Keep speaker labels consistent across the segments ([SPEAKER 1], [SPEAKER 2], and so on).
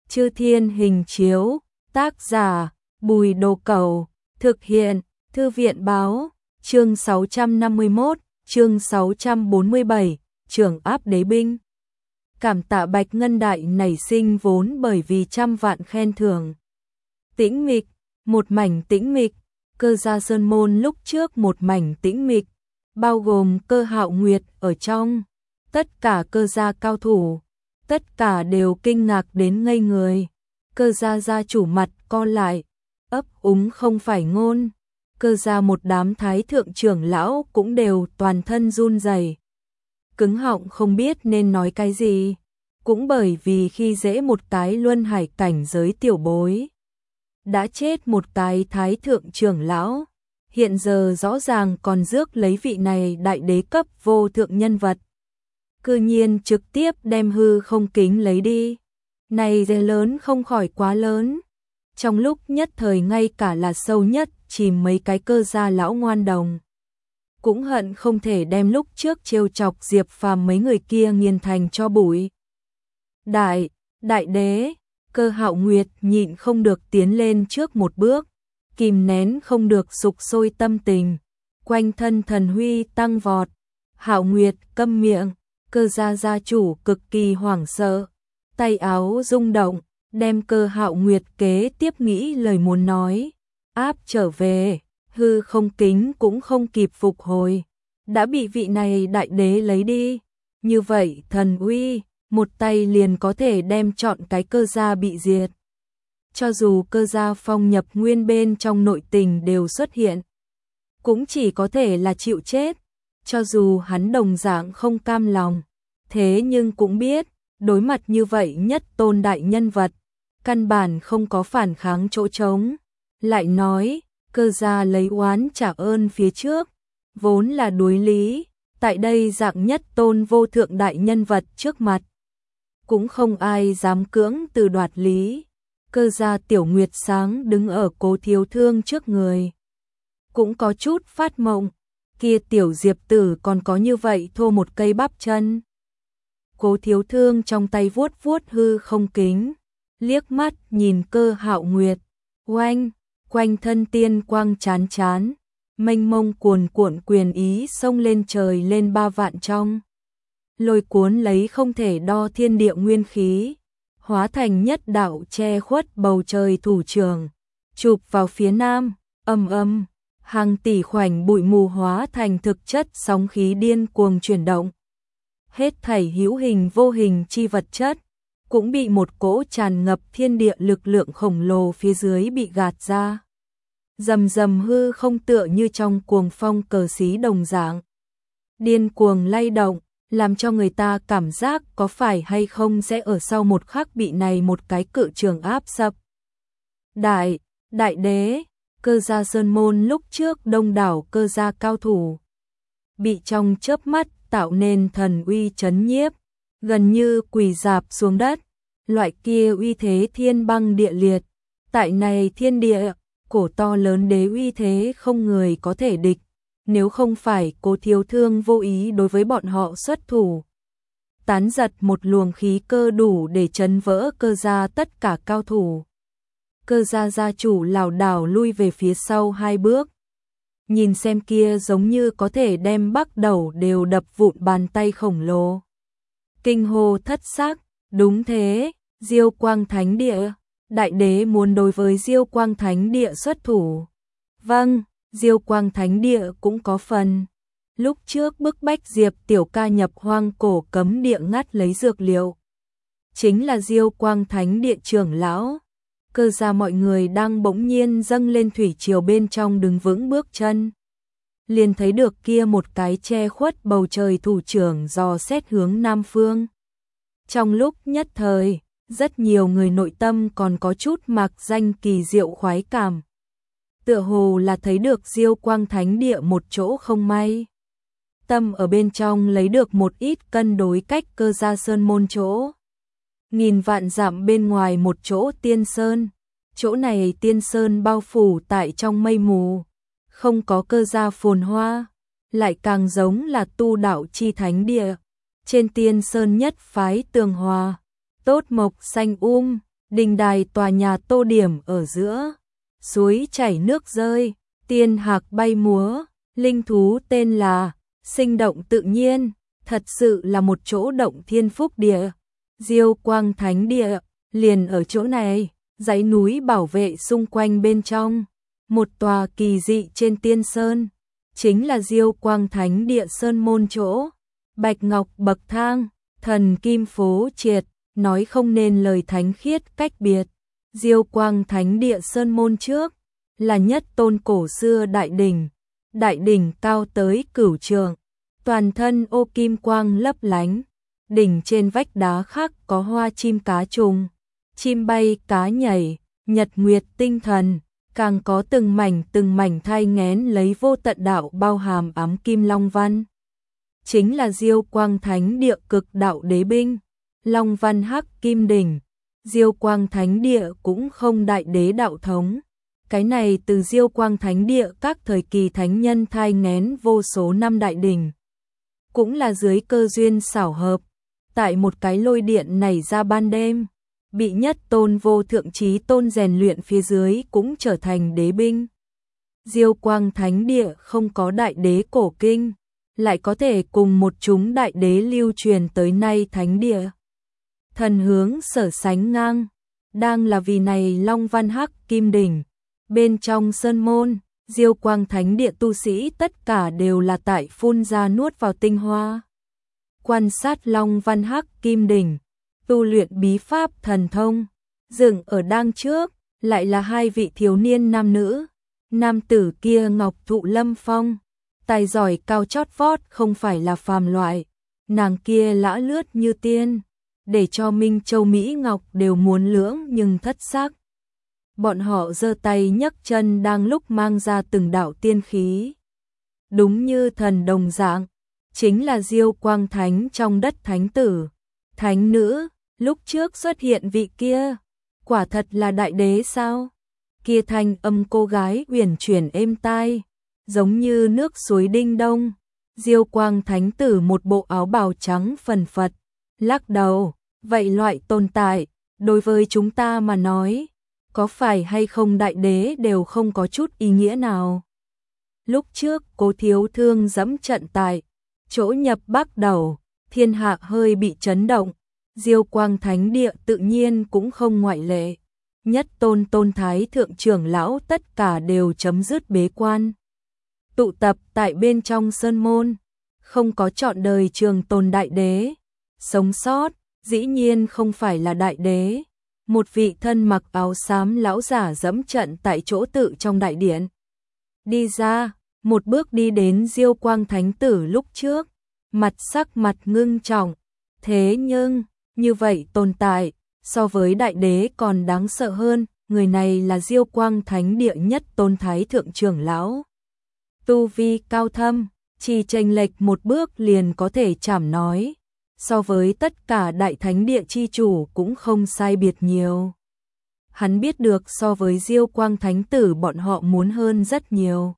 [SPEAKER 1] Chư Thiên Hình Chiếu, tác giả, Bùi Đồ Cẩu, thực hiện, Thư viện Báo, chương 651, chương 647, trưởng áp đế binh. Cảm tạ Bạch Ngân Đại nảy sinh vốn bởi vì trăm vạn khen thưởng. Tĩnh mịch, một mảnh tĩnh mịch, Cơ Gia Sơn Môn lúc trước một mảnh tĩnh mịch, bao gồm Cơ Hạo Nguyệt ở trong, tất cả Cơ gia cao thủ, tất cả đều kinh ngạc đến ngây người. Cơ gia gia chủ mặt co lại, ấp úng không phải ngôn. Cơ gia một đám thái thượng trưởng lão cũng đều toàn thân run rẩy, cứng họng không biết nên nói cái gì, cũng bởi vì khi dễ một cái luân hải cảnh giới tiểu bối, đã chết một cái thái thượng trưởng lão, hiện giờ rõ ràng còn rước lấy vị này đại đế cấp vô thượng nhân vật, cư nhiên trực tiếp đem hư không kính lấy đi. Này dê lớn không khỏi quá lớn. Trong lúc nhất thời ngay cả là sâu nhất chìm mấy cái Cơ gia lão ngoan đồng, cũng hận không thể đem lúc trước trêu chọc Diệp Phàm mấy người kia nghiền thành cho bụi. Đại đế, Cơ Hạo Nguyệt nhịn không được tiến lên trước một bước, kìm nén không được sục sôi tâm tình, quanh thân thần huy tăng vọt. Hạo Nguyệt câm miệng. Cơ gia gia chủ cực kỳ hoảng sợ, tay áo rung động, đem Cơ Hạo Nguyệt kế tiếp nghĩ lời muốn nói, áp trở về, hư không kính cũng không kịp phục hồi, đã bị vị này đại đế lấy đi. Như vậy thần uy, một tay liền có thể đem trọn cái Cơ gia bị diệt. Cho dù Cơ gia phong nhập nguyên bên trong nội tình đều xuất hiện, cũng chỉ có thể là chịu chết. Cho dù hắn đồng dạng không cam lòng, thế nhưng cũng biết, đối mặt như vậy nhất tôn đại nhân vật, căn bản không có phản kháng chỗ trống. Lại nói, Cơ gia lấy oán trả ơn phía trước, vốn là đối lý, tại đây dạng nhất tôn vô thượng đại nhân vật trước mặt, cũng không ai dám cưỡng từ đoạt lý. Cơ gia Tiểu Nguyệt sáng đứng ở Cố Thiếu Thương trước người, cũng có chút phát mộng. Kia tiểu Diệp tử còn có như vậy thô một cây bắp chân. Cố Thiếu Thương trong tay vuốt vuốt hư không kính, liếc mắt nhìn Cơ Hạo Nguyệt, quanh thân tiên quang chán chán, mênh mông cuồn cuộn quyền ý xông lên trời lên 3 vạn trong. Lôi cuốn lấy không thể đo thiên địa nguyên khí, hóa thành nhất đạo che khuất bầu trời thủ trưởng, chụp vào phía nam, âm. Hàng tỷ khoảnh bụi mù hóa thành thực chất sóng khí điên cuồng chuyển động. Hết thảy hữu hình vô hình chi vật chất, cũng bị một cỗ tràn ngập thiên địa lực lượng khổng lồ phía dưới bị gạt ra. Rầm hư không tựa như trong cuồng phong cờ xí đồng dạng, điên cuồng lay động, làm cho người ta cảm giác có phải hay không sẽ ở sau một khắc bị này một cái cự trường áp sập. Đại đế, Cơ gia Sơn Môn lúc trước đông đảo Cơ gia cao thủ, bị trong chớp mắt tạo nên thần uy chấn nhiếp, gần như quỳ rạp xuống đất. Loại kia uy thế thiên băng địa liệt, tại này thiên địa, cổ to lớn đế uy thế không người có thể địch, nếu không phải Cố Thiếu Thương vô ý đối với bọn họ xuất thủ, tán giật một luồng khí cơ đủ để chấn vỡ Cơ gia tất cả cao thủ. Cơ gia gia chủ lảo đảo lui về phía sau 2 bước. Nhìn xem kia giống như có thể đem Bắc đầu đều đập vụn bàn tay khổng lồ. Kinh hô thất sắc, đúng thế, Diêu Quang Thánh Địa, đại đế muốn đối với Diêu Quang Thánh Địa xuất thủ. Vâng, Diêu Quang Thánh Địa cũng có phần. Lúc trước bức bách Diệp Tiểu Ca nhập hoang cổ cấm địa ngắt lấy dược liệu, chính là Diêu Quang Thánh Địa trưởng lão. Cơ gia mọi người đang bỗng nhiên dâng lên thủy triều bên trong đứng vững bước chân, liền thấy được kia một cái che khuất bầu trời thủ trưởng dò xét hướng nam phương. Trong lúc nhất thời, rất nhiều người nội tâm còn có chút mạc danh kỳ diệu khoái cảm, tựa hồ là thấy được Diêu Quang Thánh Địa một chỗ không may, tâm ở bên trong lấy được một ít cân đối cách Cơ gia Sơn Môn chỗ. Nghìn vạn dặm bên ngoài một chỗ tiên sơn, chỗ này tiên sơn bao phủ tại trong mây mù, không có Cơ gia phồn hoa, lại càng giống là tu đạo chi thánh địa. Trên tiên sơn nhất phái tường hòa, tốt mộc xanh đình đài tòa nhà tô điểm ở giữa, suối chảy nước rơi, tiên hạc bay múa, linh thú tên là, sinh động tự nhiên, thật sự là một chỗ động thiên phúc địa. Diêu Quang Thánh Địa, liền ở chỗ này, dãy núi bảo vệ xung quanh bên trong, một tòa kỳ dị trên tiên sơn, chính là Diêu Quang Thánh Địa sơn môn chỗ, bạch ngọc bậc thang, thần kim phố triệt, nói không nên lời thánh khiết cách biệt. Diêu Quang Thánh Địa sơn môn trước, là nhất tôn cổ xưa đại đỉnh cao tới cửu trượng, toàn thân ô kim quang lấp lánh, đỉnh trên vách đá khác có hoa chim cá trùng, chim bay cá nhảy, nhật nguyệt tinh thần, càng có từng mảnh thai nghén lấy vô tận đạo bao hàm ám kim long văn. Chính là Diêu Quang Thánh Địa cực đạo đế binh, long văn hắc kim đỉnh. Diêu Quang Thánh Địa cũng không đại đế đạo thống. Cái này từ Diêu Quang Thánh Địa các thời kỳ thánh nhân thai nghén vô số năm đại đỉnh. Cũng là dưới cơ duyên xảo hợp, tại một cái lôi điện nảy ra ban đêm, bị nhất tôn vô thượng chí tôn rèn luyện phía dưới cũng trở thành đế binh. Diêu Quang Thánh Địa không có đại đế cổ kinh, lại có thể cùng một chúng đại đế lưu truyền tới nay thánh địa. Thần hướng sở sánh ngang, đang là vì này long văn hắc kim đỉnh. Bên trong sơn môn, Diêu Quang Thánh Địa tu sĩ tất cả đều là tại phun ra nuốt vào tinh hoa. Quan sát long văn hắc kim đỉnh, tu luyện bí pháp thần thông, dựng ở đăng trước, lại là hai vị thiếu niên nam nữ. Nam tử kia ngọc thụ lâm phong, tài giỏi cao chót vót không phải là phàm loại, nàng kia lã lướt như tiên, để cho Minh Châu Mỹ Ngọc đều muốn lưỡng nhưng thất sắc. Bọn họ giơ tay nhấc chân đang lúc mang ra từng đạo tiên khí. Đúng như thần đồng dạng, chính là Diêu Quang Thánh trong đất thánh tử, thánh nữ, lúc trước xuất hiện vị kia, quả thật là đại đế sao? Kia thanh âm cô gái uyển chuyển êm tai, giống như nước suối Đinh Đông. Diêu Quang Thánh tử một bộ áo bào trắng phần phật, lắc đầu, vậy loại tồn tại, đối với chúng ta mà nói, có phải hay không đại đế đều không có chút ý nghĩa nào. Lúc trước Cố Thiếu Thương dẫm trận tại chỗ nhập Bắc đầu, thiên hạ hơi bị chấn động, Diêu Quang Thánh Địa tự nhiên cũng không ngoại lệ. Nhất tôn thái thượng trưởng lão tất cả đều chấm dứt bế quan, tụ tập tại bên trong sơn môn, không có trọn đời trường tồn đại đế. Sống sót, dĩ nhiên không phải là đại đế. Một vị thân mặc áo xám lão giả dẫm trận tại chỗ tự trong đại điện. Đi ra, một bước đi đến Diêu Quang Thánh tử lúc trước, sắc mặt ngưng trọng. Thế nhưng, như vậy tồn tại, so với đại đế còn đáng sợ hơn, người này là Diêu Quang Thánh Địa nhất tôn thái thượng trưởng lão. Tu vi cao thâm, chỉ chênh lệch một bước liền có thể chảm nói. So với tất cả đại thánh địa chi chủ cũng không sai biệt nhiều. Hắn biết được so với Diêu Quang Thánh tử bọn họ muốn hơn rất nhiều.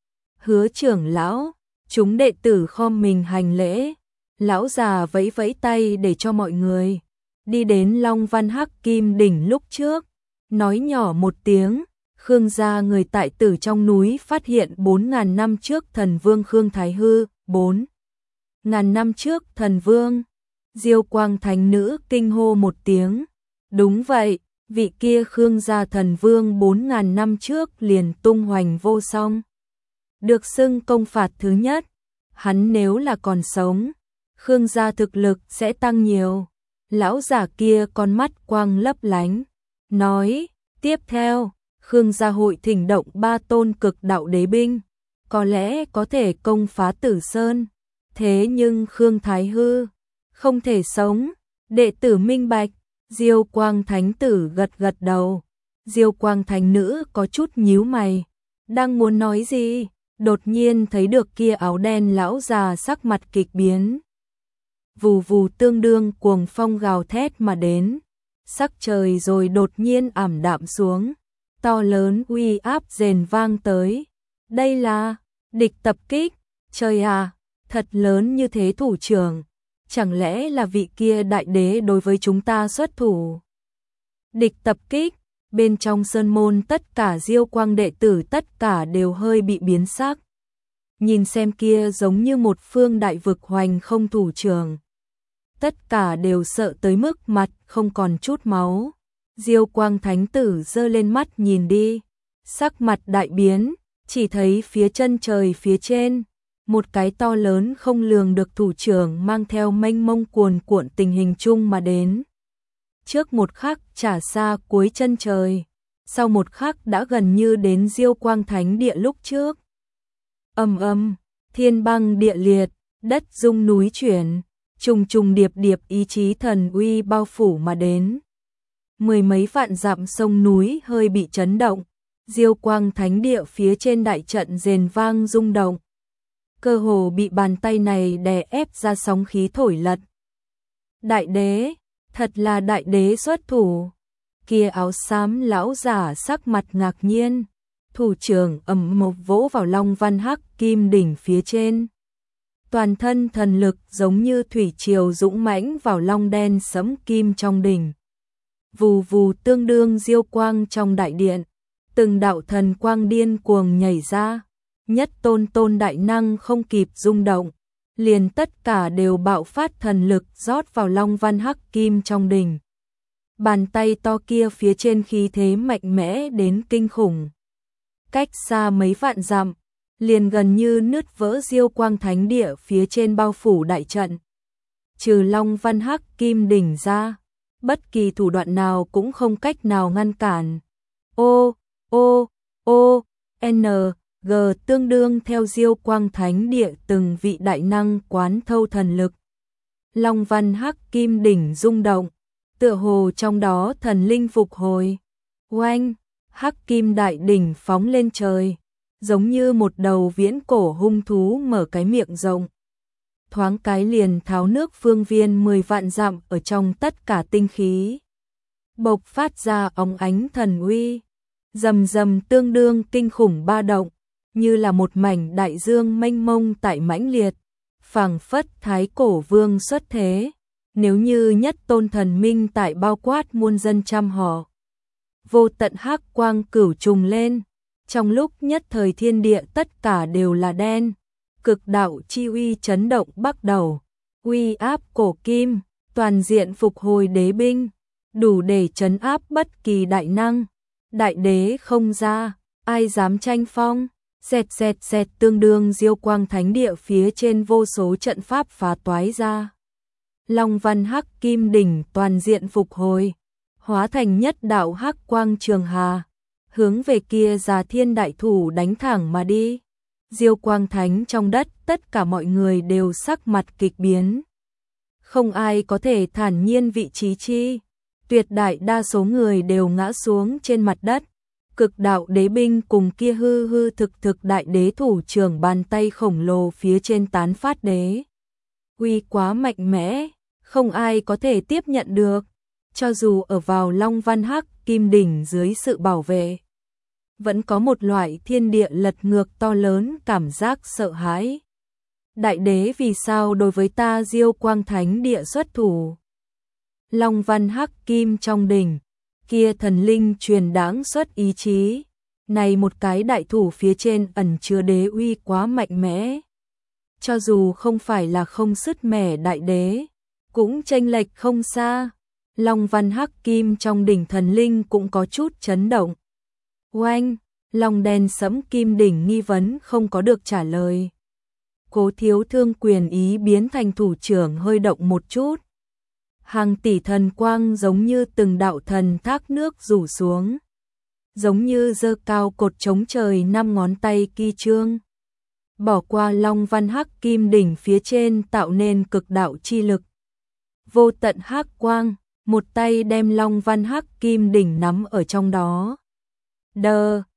[SPEAKER 1] Hứa trưởng lão, chúng đệ tử khom mình hành lễ. Lão già vẫy vẫy tay để cho mọi người đi đến Long Văn Hắc Kim đỉnh lúc trước, nói nhỏ một tiếng. Khương gia người tại Tử trong núi phát hiện 4.000 năm trước thần vương Khương Thái Hư, 4.000 năm trước thần vương. Diêu Quang Thánh nữ kinh hô một tiếng. Đúng vậy, vị kia Khương gia thần vương 4.000 năm trước liền tung hoành vô song, được xưng công phạt thứ nhất. Hắn nếu là còn sống, Khương gia thực lực sẽ tăng nhiều. Lão giả kia con mắt quang lấp lánh, nói, tiếp theo, Khương gia hội thỉnh động 3 tôn cực đạo đế binh, có lẽ có thể công phá Tử Sơn. Thế nhưng Khương Thái Hư không thể sống. Đệ tử minh bạch. Diêu Quang Thánh tử gật gật đầu. Diêu Quang Thánh nữ có chút nhíu mày, đang muốn nói gì, đột nhiên thấy được kia áo đen lão già sắc mặt kịch biến. Vù vù tương đương cuồng phong gào thét mà đến, sắc trời rồi đột nhiên ảm đạm xuống, to lớn uy áp rền vang tới. Đây là địch tập kích, trời à, thật lớn như thế thủ trưởng, chẳng lẽ là vị kia đại đế đối với chúng ta xuất thủ? Địch tập kích, bên trong sơn môn tất cả Diêu Quang đệ tử tất cả đều hơi bị biến sắc. Nhìn xem kia giống như một phương đại vực hoành không thủ trường. Tất cả đều sợ tới mức mặt không còn chút máu. Diêu Quang thánh tử giơ lên mắt nhìn đi, sắc mặt đại biến, chỉ thấy phía chân trời phía trên, một cái to lớn không lường được thủ trưởng mang theo mênh mông cuồn cuộn tình hình chung mà đến. Trước một khắc trả xa cuối chân trời, sau một khắc đã gần như đến Diêu Quang thánh địa lúc trước. Ầm ầm, thiên băng địa liệt, đất rung núi chuyển, trùng trùng điệp điệp ý chí thần uy bao phủ mà đến. Mười mấy vạn dặm sông núi hơi bị chấn động, Diêu Quang thánh địa phía trên đại trận rền vang rung động. Cơ hồ bị bàn tay này đè ép ra sóng khí thổi lật. Đại đế, thật là đại đế xuất thủ. Kia áo xám lão giả sắc mặt ngạc nhiên, thủ trưởng ầm một vỗ vào Long Văn Hắc Kim đỉnh phía trên. Toàn thân thần lực giống như thủy triều dũng mãnh vào long đen sẫm kim trong đỉnh. Vù vù tương đương diêu quang trong đại điện, từng đạo thần quang điên cuồng nhảy ra, nhất tôn tôn đại năng không kịp rung động, liền tất cả đều bạo phát thần lực rót vào Long Văn Hắc Kim trong đỉnh. Bàn tay to kia phía trên khí thế mạnh mẽ đến kinh khủng. Cách xa mấy vạn dặm, liền gần như nứt vỡ Diêu Quang thánh địa phía trên bao phủ đại trận. Trừ Long Văn Hắc Kim đỉnh ra, bất kỳ thủ đoạn nào cũng không cách nào ngăn cản. N, G tương đương theo Diêu Quang thánh địa từng vị đại năng quán thâu thần lực. Long Văn Hắc Kim đỉnh rung động, tựa hồ trong đó thần linh phục hồi. Oanh, Hắc Kim đại đỉnh phóng lên trời, giống như một đầu viễn cổ hung thú mở cái miệng rộng. Thoáng cái liền tháo nước phương viên 10 vạn dặm ở trong tất cả tinh khí. Bộc phát ra óng ánh thần uy, rầm rầm tương đương kinh khủng ba động, như là một mảnh đại dương mênh mông tại mãnh liệt, phảng phất thái cổ vương xuất thế, nếu như nhất tôn thần minh tại bao quát muôn dân trăm họ. Vô tận hắc quang cửu trùng lên, trong lúc nhất thời thiên địa tất cả đều là đen, cực đạo chi uy chấn động bắt đầu, uy áp cổ kim, toàn diện phục hồi đế binh, đủ để trấn áp bất kỳ đại năng. Đại đế không ra, ai dám tranh phong? Xẹt xẹt xẹt tương đương Diêu Quang thánh địa phía trên vô số trận pháp phá toái ra. Long Văn Hắc Kim đỉnh toàn diện phục hồi, hóa thành nhất đạo hắc quang trường hà, hướng về kia Già Thiên đại thủ đánh thẳng mà đi. Diêu Quang thánh trong đất, tất cả mọi người đều sắc mặt kịch biến. Không ai có thể thản nhiên vị trí chi, tuyệt đại đa số người đều ngã xuống trên mặt đất. Cực đạo đế binh cùng kia hư hư thực thực đại đế thủ trưởng bàn tay khổng lồ phía trên tán phát đế uy quá mạnh mẽ, không ai có thể tiếp nhận được, cho dù ở vào Long Văn Hắc Kim đỉnh dưới sự bảo vệ, vẫn có một loại thiên địa lật ngược to lớn cảm giác sợ hãi. Đại đế vì sao đối với ta Diêu Quang thánh địa xuất thủ? Long Văn Hắc Kim trong đỉnh, kia thần linh truyền đáng xuất ý chí, này một cái đại thủ phía trên ẩn chứa đế uy quá mạnh mẽ. Cho dù không phải là không sứt mẻ đại đế, cũng chênh lệch không xa. Long Văn Hắc Kim trong đỉnh thần linh cũng có chút chấn động. Oanh, long đen sẫm kim đỉnh nghi vấn không có được trả lời. Cố Thiếu Thương quyền ý biến thành thủ trưởng hơi động một chút. Hàng tỷ thần quang giống như từng đạo thần thác nước rủ xuống, giống như giơ cao cột chống trời 5 ngón tay kỳ trương, bỏ qua Long Văn Hắc Kim đỉnh phía trên tạo nên cực đạo chi lực. Vô tận hắc quang, một tay đem Long Văn Hắc Kim đỉnh nắm ở trong đó. D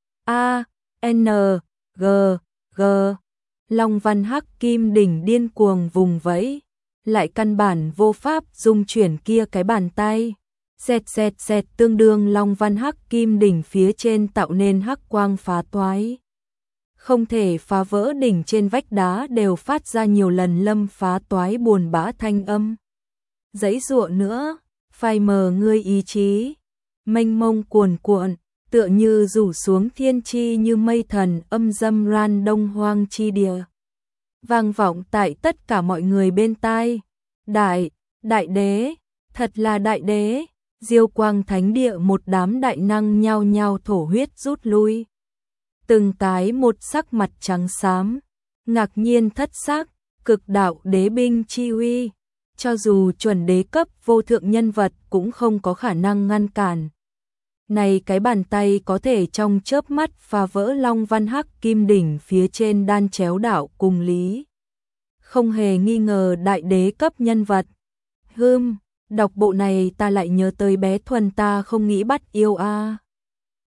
[SPEAKER 1] A N G G Long Văn Hắc Kim đỉnh điên cuồng vùng vẫy, lại căn bản vô pháp dung chuyển kia cái bàn tay. Xẹt xẹt xẹt tương đương Long Văn Hắc Kim đỉnh phía trên tạo nên hắc quang phá toái. Không thể phá vỡ đỉnh trên vách đá đều phát ra nhiều lần lâm phá toái buồn bã thanh âm. Giãy giụa nữa, phai mờ ngươi ý chí. mênh mông cuồn cuộn, tựa như rủ xuống thiên chi như mây thần âm dâm ran đông hoang chi địa. Vang vọng tại tất cả mọi người bên tai. Đại đế, thật là đại đế. Diêu Quang Thánh Địa một đám đại năng nhao nhao thổ huyết rút lui. Từng cái một sắc mặt trắng xám, ngạc nhiên thất sắc, cực đạo đế binh chi uy, cho dù chuẩn đế cấp vô thượng nhân vật cũng không có khả năng ngăn cản. Này cái bàn tay có thể trong chớp mắt phá vỡ Long Văn Hắc Kim đỉnh phía trên đan chéo đảo cùng lý. Không hề nghi ngờ đại đế cấp nhân vật. Đọc bộ này ta lại nhớ tới bé Thuần ta không nghĩ bắt yêu a.